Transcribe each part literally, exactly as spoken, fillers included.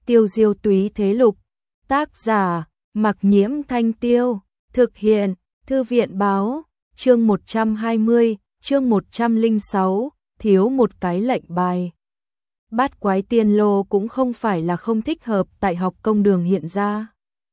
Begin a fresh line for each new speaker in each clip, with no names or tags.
Tiêu diêu túy thế lục. Tác giả, Mặc Nhiễm Thanh Tiêu. Thực hiện, Thư viện báo. Chương một trăm hai mươi, chương một trăm lẻ sáu, thiếu một cái lệnh bài. Bát quái tiên lô cũng không phải là không thích hợp tại học công đường hiện ra.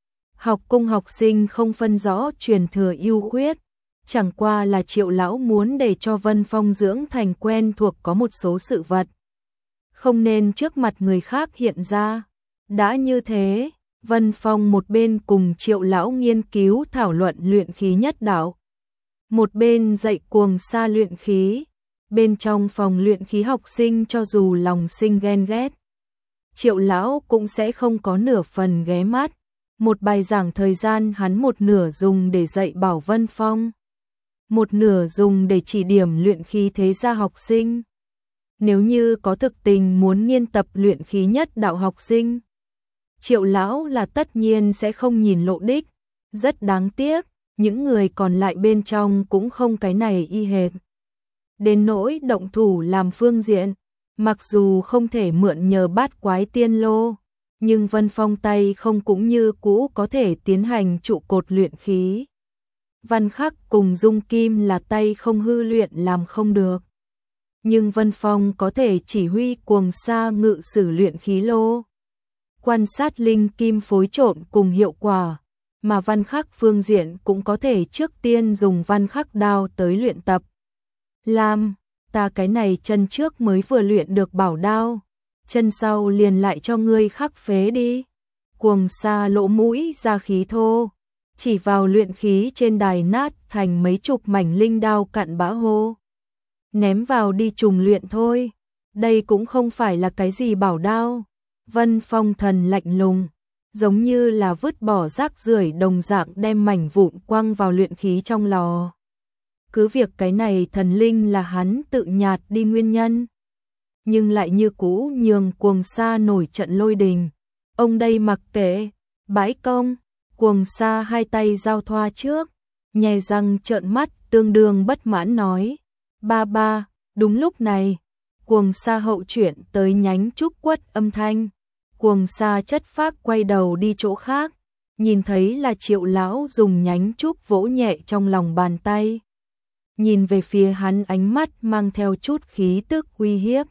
Học cung học sinh không phân rõ truyền thừa ưu khuyết, chẳng qua là Triệu lão muốn để cho Vân Phong dưỡng thành quen thuộc có một số sự vật, không nên trước mặt người khác hiện ra. Đã như thế, Vân Phong một bên cùng Triệu lão nghiên cứu thảo luận luyện khí nhất đạo, một bên dạy Cuồng Sa luyện khí. Bên trong phòng luyện khí học sinh cho dù lòng sinh ghen ghét, Triệu lão cũng sẽ không có nửa phần ghé mắt. Một bài giảng thời gian hắn một nửa dùng để dạy bảo Vân Phong, một nửa dùng để chỉ điểm luyện khí thế gia học sinh. Nếu như có thực tình muốn nghiên tập luyện khí nhất đạo học sinh, Triệu lão là tất nhiên sẽ không nhìn lộ đích. Rất đáng tiếc, những người còn lại bên trong cũng không cái này y hệt. Đến nỗi động thủ làm phương diện, mặc dù không thể mượn nhờ bát quái tiên lô, nhưng Vân Phong tay không cũng như cũ có thể tiến hành trụ cột luyện khí. Văn Khắc cùng Dung Kim là tay không hư luyện làm không được, nhưng Vân Phong có thể chỉ huy Cuồng Sa ngự sử luyện khí lô, quan sát linh kim phối trộn cùng hiệu quả, mà Văn Khắc phương diện cũng có thể trước tiên dùng Văn Khắc đao tới luyện tập. Lam, ta cái này chân trước mới vừa luyện được bảo đao, chân sau liền lại cho ngươi khắc phế đi. Cuồng Sa lỗ mũi ra khí thô, chỉ vào luyện khí trên đài nát thành mấy chục mảnh linh đao cặn bã hô. Ném vào đi trùng luyện thôi, đây cũng không phải là cái gì bảo đao. Vân Phong thần lạnh lùng, giống như là vứt bỏ rác rưởi đồng dạng đem mảnh vụn quăng vào luyện khí trong lò. Cứ việc cái này thần linh là hắn tự nhạt đi nguyên nhân, nhưng lại như cũ nhường Cuồng Sa nổi trận lôi đình. Ông đây mặc kệ, bãi công. Cuồng Sa hai tay giao thoa trước, nhè răng trợn mắt tương đương bất mãn nói. Ba ba, đúng lúc này, Cuồng Sa hậu chuyển tới nhánh trúc quất âm thanh. Cuồng Sa chất phác quay đầu đi chỗ khác, nhìn thấy là Triệu lão dùng nhánh trúc vỗ nhẹ trong lòng bàn tay. Nhìn về phía hắn ánh mắt mang theo chút khí tức uy hiếp.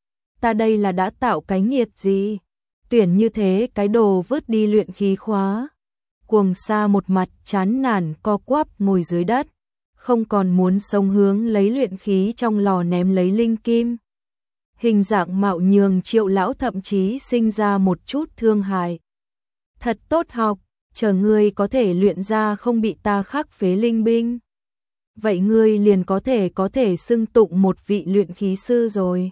Ta đây là đã tạo cái nghiệt gì? Tuyển như thế cái đồ vứt đi luyện khí khóa. Cuồng Sa một mặt chán nản co quắp ngồi dưới đất, không còn muốn sống hướng lấy luyện khí trong lò ném lấy linh kim. Hình dạng mạo nhường Triệu lão thậm chí sinh ra một chút thương hại. Thật tốt học, chờ ngươi có thể luyện ra không bị ta khắc phế linh binh, vậy ngươi liền có thể có thể xưng tụng một vị luyện khí sư rồi.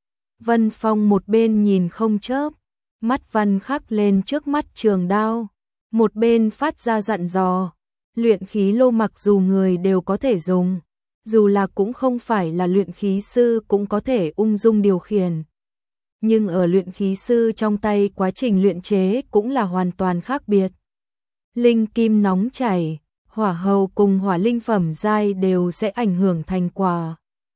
Vân Phong một bên nhìn không chớp, mắt Văn Khắc lên trước mắt trường đao, một bên phát ra dặn dò. Luyện khí lô mặc dù người đều có thể dùng, dù là cũng không phải là luyện khí sư cũng có thể ung dung điều khiển, nhưng ở luyện khí sư trong tay quá trình luyện chế cũng là hoàn toàn khác biệt. Linh kim nóng chảy, hỏa hầu cùng hỏa linh phẩm giai đều sẽ ảnh hưởng thành quả,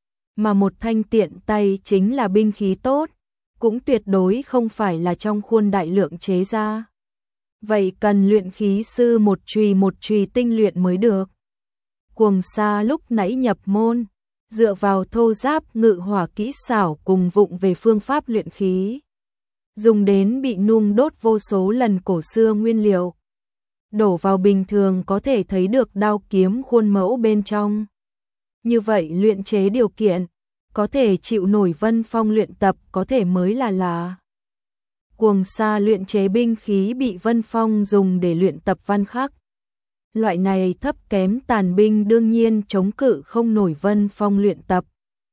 mà một thanh tiện tay chính là binh khí tốt, cũng tuyệt đối không phải là trong khuôn đại lượng chế ra. Vậy cần luyện khí sư một chùy một chùy tinh luyện mới được. Cuồng Sa lúc nãy nhập môn, dựa vào thô giáp ngự hỏa kỹ xảo cùng vụng về phương pháp luyện khí, dùng đến bị nung đốt vô số lần cổ xưa nguyên liệu, đổ vào bình thường có thể thấy được đao kiếm khuôn mẫu bên trong. Như vậy luyện chế điều kiện, có thể chịu nổi Vân Phong luyện tập có thể mới là lạ. Cuồng Sa luyện chế binh khí bị Vân Phong dùng để luyện tập Văn Khắc. Loại này thấp kém tàn binh đương nhiên chống cự không nổi Vân Phong luyện tập.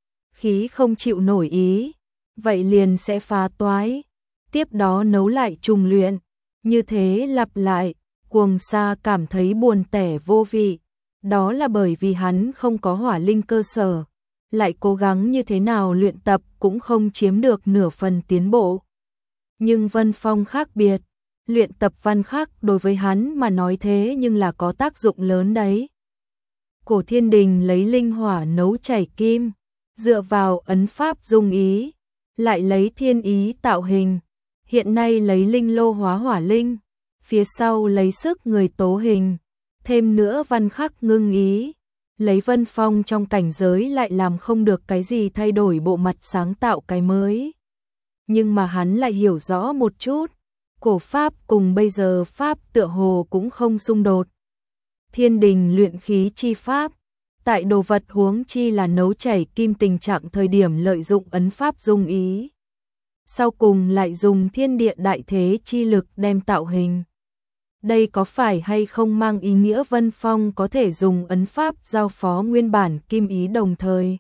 Khí không chịu nổi ý, vậy liền sẽ phá toái, tiếp đó nấu lại trùng luyện. Như thế lặp lại, Cuồng Sa cảm thấy buồn tẻ vô vị. Đó là bởi vì hắn không có hỏa linh cơ sở, lại cố gắng như thế nào luyện tập cũng không chiếm được nửa phần tiến bộ. Nhưng Vân Phong khác biệt, luyện tập Văn Khắc đối với hắn mà nói thế nhưng là có tác dụng lớn đấy. Cổ Thiên Đình lấy linh hỏa nấu chảy kim, dựa vào ấn pháp dung ý, lại lấy thiên ý tạo hình, hiện nay lấy linh lô hóa hỏa linh, phía sau lấy sức người tố hình, thêm nữa văn khắc ngưng ý, lấy Vân Phong trong cảnh giới lại làm không được cái gì thay đổi bộ mặt sáng tạo cái mới. Nhưng mà hắn lại hiểu rõ một chút, cổ pháp cùng bây giờ pháp tựa hồ cũng không xung đột. Thiên đình luyện khí chi pháp, tại đồ vật huống chi là nấu chảy kim tình trạng thời điểm lợi dụng ấn pháp dung ý. Sau cùng lại dùng thiên địa đại thế chi lực đem tạo hình. Đây có phải hay không mang ý nghĩa Vân Phong có thể dùng ấn pháp giao phó nguyên bản kim ý đồng thời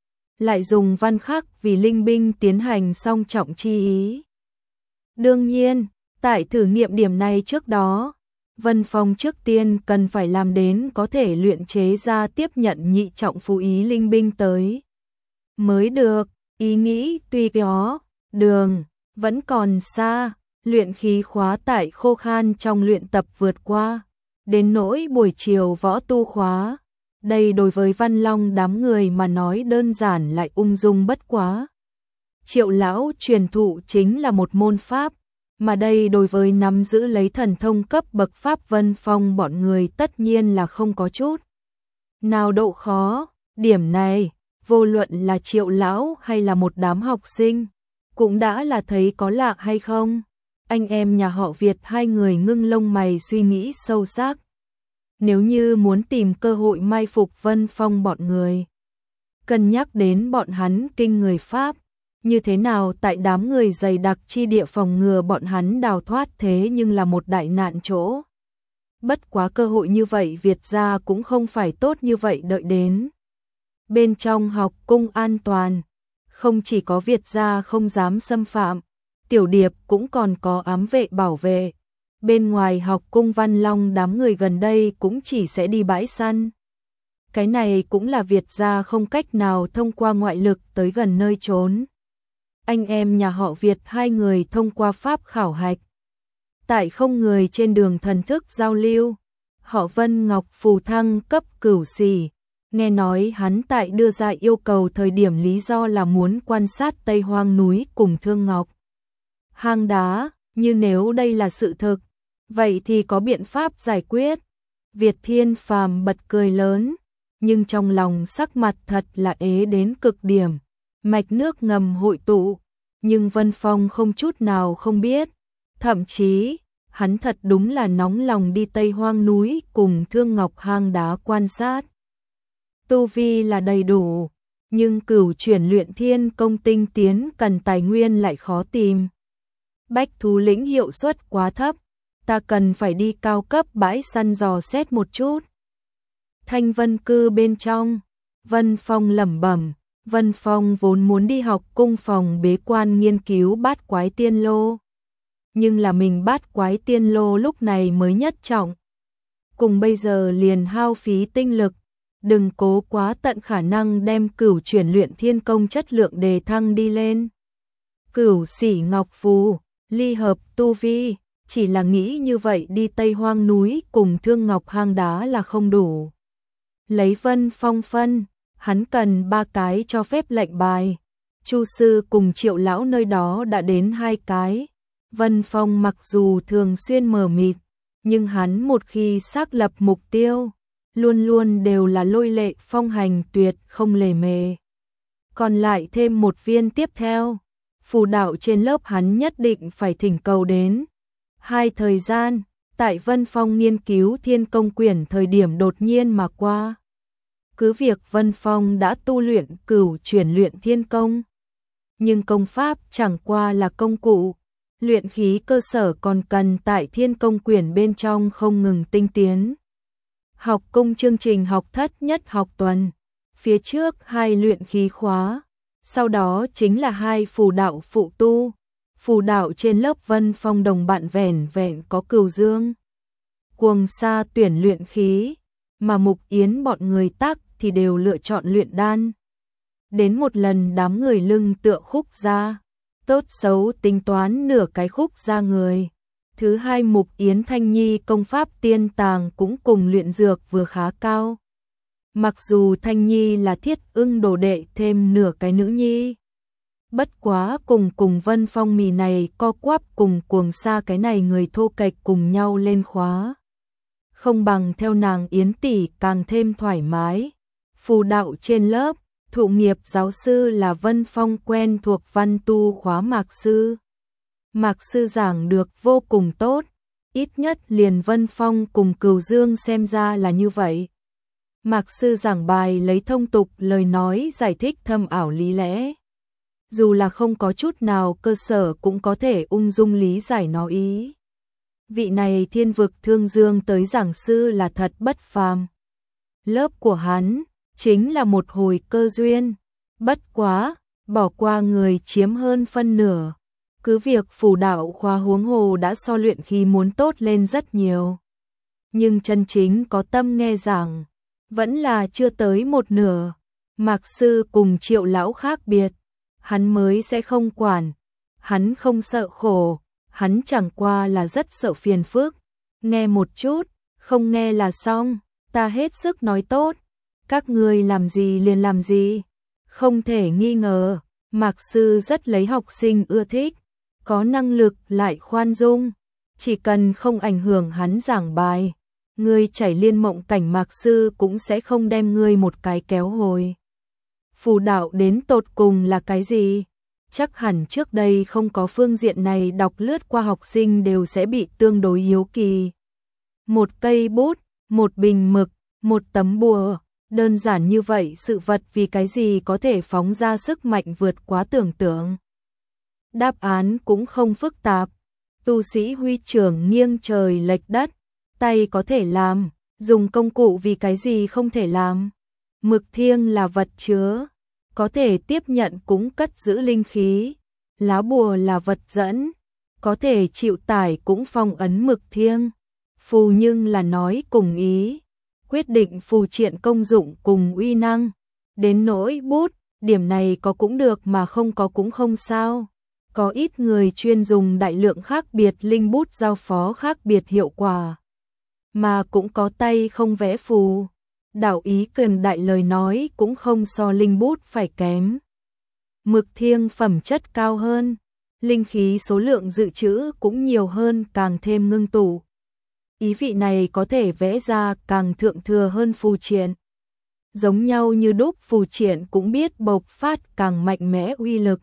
lại dùng văn khắc vì linh binh tiến hành song trọng chi ý. Đương nhiên, tại thử nghiệm điểm này trước đó, Vân Phong trước tiên cần phải làm đến có thể luyện chế ra tiếp nhận nhị trọng phù ý linh binh tới. Mới được, ý nghĩ tuy có, đường, vẫn còn xa, luyện khí khóa tại khô khan trong luyện tập vượt qua. Đến nỗi buổi chiều võ tu khóa, đây đối với Văn Long đám người mà nói đơn giản lại ung dung bất quá. Triệu lão truyền thụ chính là một môn pháp, mà đây đối với nắm giữ lấy thần thông cấp bậc pháp Vân Phong bọn người tất nhiên là không có chút nào độ khó. Điểm này, vô luận là Triệu lão hay là một đám học sinh, cũng đã là thấy có lạ hay không. Anh em nhà họ Việt hai người ngưng lông mày suy nghĩ sâu sắc. Nếu như muốn tìm cơ hội mai phục Vân Phong bọn người, cân nhắc đến bọn hắn kinh người Pháp, như thế nào tại đám người dày đặc chi địa phòng ngừa bọn hắn đào thoát thế nhưng là một đại nạn chỗ. Bất quá cơ hội như vậy Việt gia cũng không phải tốt như vậy đợi đến. Bên trong học cung an toàn, không chỉ có Việt gia không dám xâm phạm, Tiểu Điệp cũng còn có ám vệ bảo vệ. Bên ngoài học cung Văn Long đám người gần đây cũng chỉ sẽ đi bãi săn. Cái này cũng là Việt gia không cách nào thông qua ngoại lực tới gần nơi trốn. Anh em nhà họ Việt hai người thông qua pháp khảo hạch. Tại không người trên đường thần thức giao lưu, họ Vân Ngọc phù thăng cấp cửu xỉ. Nghe nói hắn tại đưa ra yêu cầu thời điểm lý do là muốn quan sát Tây Hoang núi cùng Thương Ngọc hang đá, như nếu đây là sự thực, vậy thì có biện pháp giải quyết. Việt Thiên Phàm bật cười lớn, nhưng trong lòng sắc mặt thật là ế đến cực điểm. Mạch nước ngầm hội tụ, nhưng Vân Phong không chút nào không biết. Thậm chí, hắn thật đúng là nóng lòng đi Tây Hoang núi cùng Thương Ngọc hang đá quan sát. Tu vi là đầy đủ, nhưng cửu chuyển luyện thiên công tinh tiến cần tài nguyên lại khó tìm. Bách thú lĩnh hiệu suất quá thấp, ta cần phải đi cao cấp bãi săn dò xét một chút. Thanh Vân cư bên trong, Vân Phong lẩm bẩm, Vân Phong vốn muốn đi học cung phòng bế quan nghiên cứu bát quái tiên lô. Nhưng là mình bát quái tiên lô lúc này mới nhất trọng. Cùng bây giờ liền hao phí tinh lực, đừng cố quá tận khả năng đem cửu chuyển luyện thiên công chất lượng đề thăng đi lên. Cửu xỉ ngọc phù, ly hợp tu vi, chỉ là nghĩ như vậy đi Tây Hoang núi cùng Thương Ngọc hang đá là không đủ. Lấy Vân Phong phân, hắn cần ba cái cho phép lệnh bài. Chu sư cùng Triệu lão nơi đó đã đến hai cái. Vân Phong mặc dù thường xuyên mờ mịt, nhưng hắn một khi xác lập mục tiêu, luôn luôn đều là lôi lệ phong hành tuyệt không lề mề. Còn lại thêm một viên tiếp theo, phù đạo trên lớp hắn nhất định phải thỉnh cầu đến. Hai thời gian, tại Vân Phong nghiên cứu thiên công quyển thời điểm đột nhiên mà qua. Cứ việc Vân Phong đã tu luyện cửu chuyển luyện thiên công, nhưng công pháp chẳng qua là công cụ, luyện khí cơ sở còn cần tại thiên công quyển bên trong không ngừng tinh tiến. Học cung chương trình học thất nhất học tuần, phía trước hai luyện khí khóa, sau đó chính là hai phù đạo phụ tu. Phù đạo trên lớp Vân Phong đồng bạn vẻn vẹn có Cửu Dương, Cuồng Sa tuyển luyện khí, mà Mục Yến bọn người tác thì đều lựa chọn luyện đan. Đến một lần đám người lưng tựa khúc ra, tốt xấu tính toán nửa cái khúc ra người. Thứ hai Mục Yến Thanh Nhi công pháp tiên tàng cũng cùng luyện dược vừa khá cao. Mặc dù Thanh Nhi là Thiết Ưng đồ đệ thêm nửa cái nữ nhi, Bất quá cùng cùng Vân Phong mì này co quắp cùng cuồng sa cái này người thô kệch cùng nhau lên khóa. Không bằng theo nàng Yến tỷ càng thêm thoải mái. Phù đạo trên lớp, thụ nghiệp giáo sư là Vân Phong quen thuộc văn tu khóa Mạc sư. Mạc sư giảng được vô cùng tốt, ít nhất liền Vân Phong cùng Cửu Dương xem ra là như vậy. Mạc sư giảng bài lấy thông tục lời nói giải thích thâm ảo lý lẽ. Dù là không có chút nào cơ sở cũng có thể ung dung lý giải nó ý. Vị này thiên vực thương dương tới giảng sư là thật bất phàm. Lớp của hắn chính là một hồi cơ duyên. Bất quá, bỏ qua người chiếm hơn phân nửa. Cứ việc phù đạo khoa huống hồ đã so luyện khí muốn tốt lên rất nhiều. Nhưng chân chính có tâm nghe giảng, vẫn là chưa tới một nửa. Mạc sư cùng Triệu lão khác biệt. Hắn mới sẽ không quản. Hắn không sợ khổ. Hắn chẳng qua là rất sợ phiền phức. Nghe một chút, không nghe là xong. Ta hết sức nói tốt. Các ngươi làm gì liền làm gì. Không thể nghi ngờ. Mạc sư rất lấy học sinh ưa thích. Có năng lực lại khoan dung. Chỉ cần không ảnh hưởng hắn giảng bài. Ngươi chảy liên mộng cảnh Mạc sư cũng sẽ không đem ngươi một cái kéo hồi. Phù đạo đến tột cùng là cái gì? Chắc hẳn trước đây không có phương diện này đọc lướt qua học sinh đều sẽ bị tương đối hiếu kỳ. Một cây bút, một bình mực, một tấm bùa, đơn giản như vậy sự vật vì cái gì có thể phóng ra sức mạnh vượt quá tưởng tượng. Đáp án cũng không phức tạp. Tu sĩ huy trưởng nghiêng trời lệch đất, tay có thể làm, dùng công cụ vì cái gì không thể làm. Mực thiêng là vật chứa, có thể tiếp nhận cũng cất giữ linh khí. Lá bùa là vật dẫn, có thể chịu tải cũng phong ấn mực thiêng. Phù nhưng là nói cùng ý, quyết định phù triện công dụng cùng uy năng. Đến nỗi bút, điểm này có cũng được mà không có cũng không sao. Có ít người chuyên dùng đại lượng khác biệt linh bút giao phó khác biệt hiệu quả. Mà cũng có tay không vẽ phù. Đạo ý cần đại lời nói cũng không so linh bút phải kém. Mực thiêng phẩm chất cao hơn, linh khí số lượng dự trữ cũng nhiều hơn càng thêm ngưng tụ. Ý vị này có thể vẽ ra càng thượng thừa hơn phù triện. Giống nhau như đúc phù triện cũng biết bộc phát càng mạnh mẽ uy lực.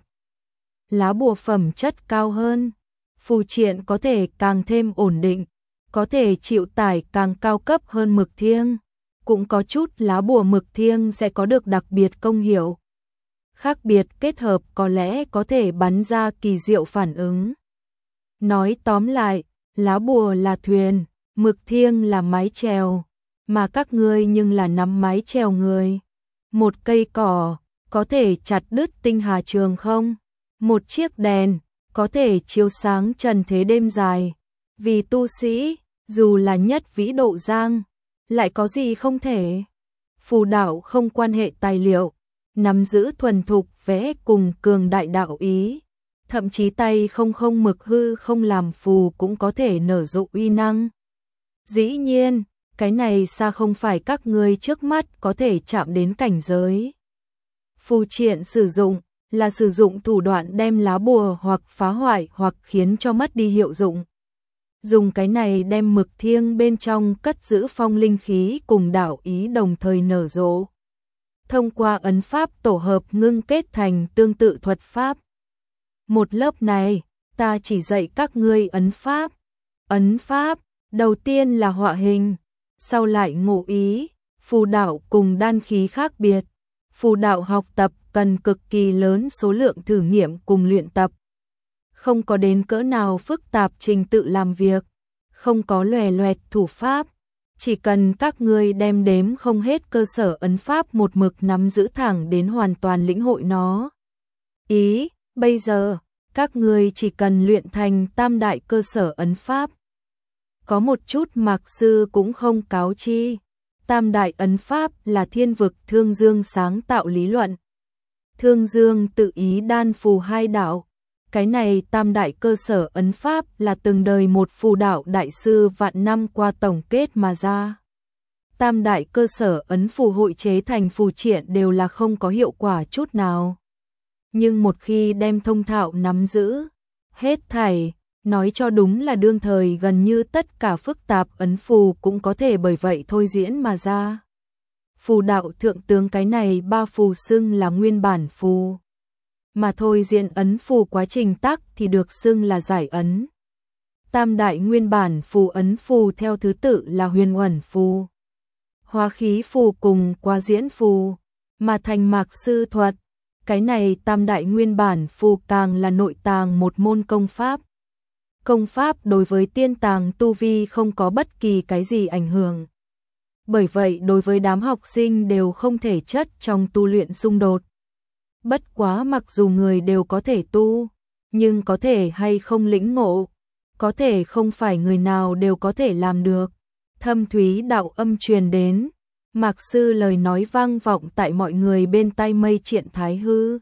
Lá bùa phẩm chất cao hơn, phù triện có thể càng thêm ổn định, có thể chịu tải càng cao cấp hơn mực thiêng. Cũng có chút lá bùa mực thiêng sẽ có được đặc biệt công hiệu. Khác biệt kết hợp có lẽ có thể bắn ra kỳ diệu phản ứng. Nói tóm lại, lá bùa là thuyền, mực thiêng là mái chèo, mà các ngươi nhưng là nắm mái chèo người. Một cây cỏ, có thể chặt đứt tinh hà trường không? Một chiếc đèn, có thể chiếu sáng trần thế đêm dài. Vì tu sĩ, dù là nhất vĩ độ giang, lại có gì không thể. Phù đạo không quan hệ tài liệu, nắm giữ thuần thục vẽ cùng cường đại đạo ý. Thậm chí tay không không mực hư không làm phù cũng có thể nở rộ uy năng. Dĩ nhiên, cái này xa không phải các ngươi trước mắt có thể chạm đến cảnh giới. Phù triện sử dụng là sử dụng thủ đoạn đem lá bùa hoặc phá hoại hoặc khiến cho mất đi hiệu dụng. Dùng cái này đem mực thiêng bên trong cất giữ phong linh khí cùng đạo ý đồng thời nở rộ. Thông qua ấn pháp tổ hợp ngưng kết thành tương tự thuật pháp. Một lớp này, ta chỉ dạy các ngươi ấn pháp. Ấn pháp, đầu tiên là họa hình, sau lại ngộ ý. Phù đạo cùng đan khí khác biệt. Phù đạo học tập cần cực kỳ lớn số lượng thử nghiệm cùng luyện tập. Không có đến cỡ nào phức tạp trình tự làm việc, không có lòe loẹt thủ pháp, chỉ cần các ngươi đem đếm không hết cơ sở ấn pháp một mực nắm giữ thẳng đến hoàn toàn lĩnh hội nó. Ý, bây giờ, các ngươi chỉ cần luyện thành tam đại cơ sở ấn pháp. Có một chút Mạc sư cũng không cáo chi, tam đại ấn pháp là thiên vực Thương Dương sáng tạo lý luận. Thương Dương tự ý đan phù hai đạo. Cái này tam đại cơ sở ấn pháp là từng đời một phù đạo đại sư vạn năm qua tổng kết mà ra. Tam đại cơ sở ấn phù hội chế thành phù triện đều là không có hiệu quả chút nào. nhưng một khi đem thông thạo nắm giữ hết thảy, nói cho đúng là đương thời gần như tất cả phức tạp ấn phù cũng có thể bởi vậy thôi diễn mà ra. Phù đạo thượng tướng cái này ba phù xưng là nguyên bản phù, mà thôi diễn ấn phù quá trình tác thì được xưng là giải ấn. Tam đại nguyên bản phù ấn phù theo thứ tự là huyền uẩn phù, hóa khí phù cùng quá diễn phù, mà thành mạc sư thuật. Cái này tam đại nguyên bản phù càng là nội tàng một môn công pháp. Công pháp đối với tiên tàng tu vi không có bất kỳ cái gì ảnh hưởng. Bởi vậy đối với đám học sinh đều không thể chất trong tu luyện xung đột. Bất quá mặc dù người đều có thể tu, nhưng có thể hay không lĩnh ngộ, có thể không phải người nào đều có thể làm được. Thâm thúy đạo âm truyền đến, Mạc sư lời nói vang vọng tại mọi người bên tai mây triện thái hư.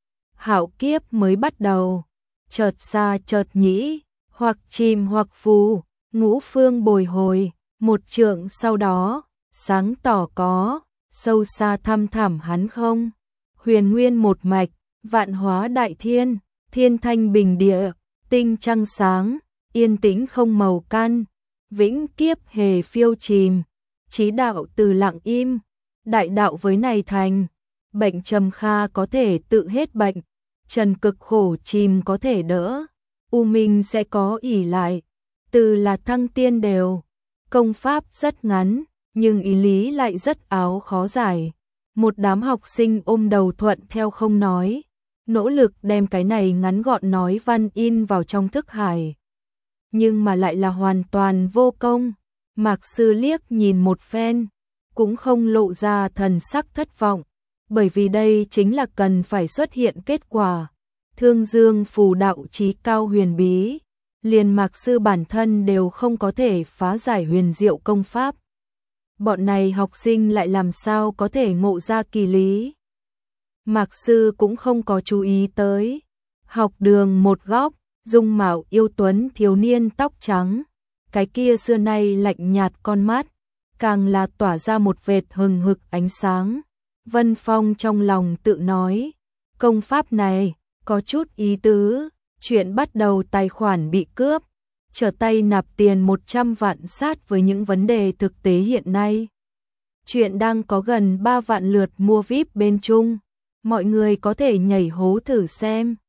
Hạo kiếp mới bắt đầu, chợt xa chợt nhĩ, hoặc chìm hoặc phù, ngũ phương bồi hồi, một trượng sau đó, sáng tỏ có, sâu xa thăm thẳm hắn không. Huyền nguyên một mạch, vạn hóa đại thiên, thiên thanh bình địa, tinh trăng sáng, yên tĩnh không màu căn, vĩnh kiếp hề phiêu chìm, chí đạo từ lặng im, đại đạo với này thành, bệnh trầm kha có thể tự hết bệnh, trần cực khổ chìm có thể đỡ, u minh sẽ có ỷ lại, từ là thăng tiên đều, công pháp rất ngắn, nhưng ý lý lại rất áo khó giải. Một đám học sinh ôm đầu thuận theo không nói, nỗ lực đem cái này ngắn gọn nói văn in vào trong thức hải. Nhưng mà lại là hoàn toàn vô công. Mạc sư liếc nhìn một phen, cũng không lộ ra thần sắc thất vọng, bởi vì đây chính là cần phải xuất hiện kết quả. Thương dương phù đạo chí cao huyền bí, liền Mạc sư bản thân đều không có thể phá giải huyền diệu công pháp. Bọn này học sinh lại làm sao có thể ngộ ra kỳ lý. Mạc sư cũng không có chú ý tới. Học đường một góc, dung mạo yêu tuấn thiếu niên tóc trắng, cái kia xưa nay lạnh nhạt con mắt, càng là tỏa ra một vệt hừng hực ánh sáng. Vân Phong trong lòng tự nói, công pháp này có chút ý tứ, chuyện bắt đầu tài khoản bị cướp, trở tay nạp tiền một trăm vạn sát với những vấn đề thực tế hiện nay. Chuyện đang có gần ba vạn lượt mua vi ai pi bên Trung, mọi người có thể nhảy hố thử xem.